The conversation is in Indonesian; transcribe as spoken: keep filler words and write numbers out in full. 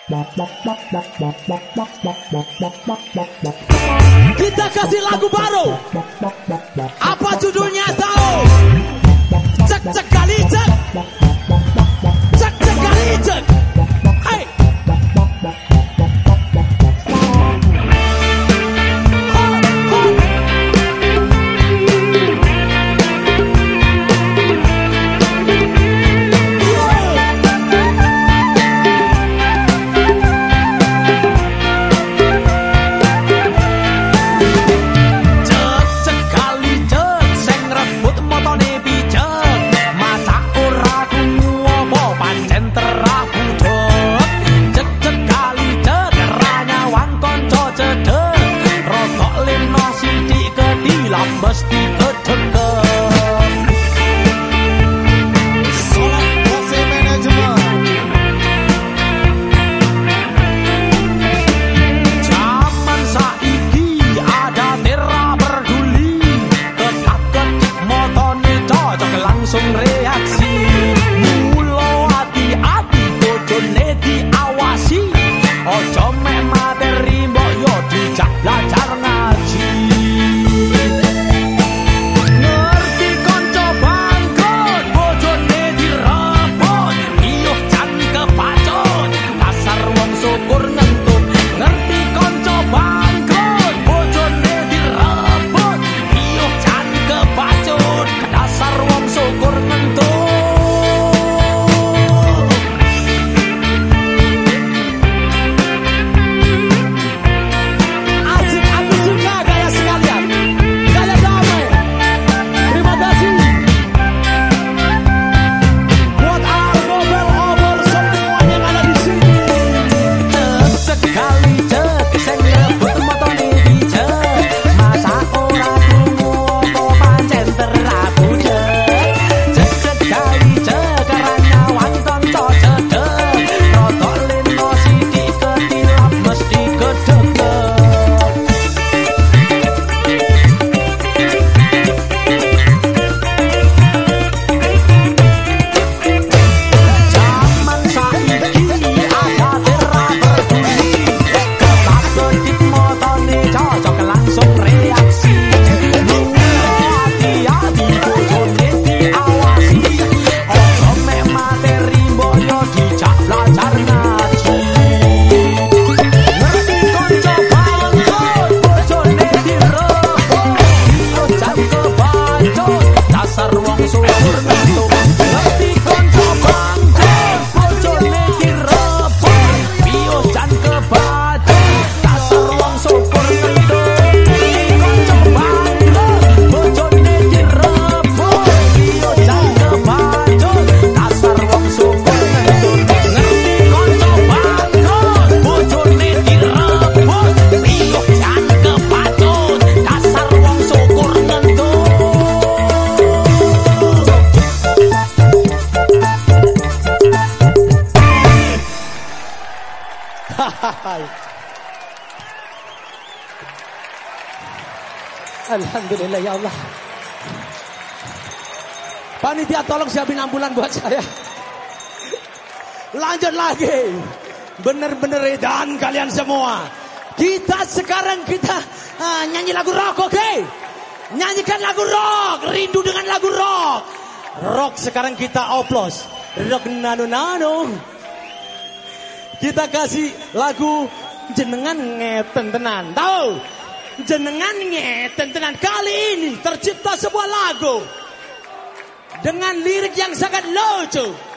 Kita kasih lagu baru. Apa judulnya tahu? Cek cek kali cek. Cek cek kali cek. Hai. Mesti kedekat. Solat Bose Manajemen. Zaman saiki ada tera peduli. Tetap ketik motone cocok langsung reaksi. Mulo hati-hati bojone diawasi. Ojo mek materi mbok yo dijak belajar ngaji. Alhamdulillah ya Allah. Panitia tolong siapin ambulan buat saya. Lanjut lagi. Bener-bener edan kalian semua. Kita sekarang kita uh, nyanyi lagu rock, oke? Okay? Nyanyikan lagu rock, rindu dengan lagu rock. Rock sekarang kita oplos. Rock nano-nano. Kita kasih lagu jenengan ngeten tenan. Tahu? Jenengan ngeten tenan. Kali ini tercipta sebuah lagu dengan lirik yang sangat lucu.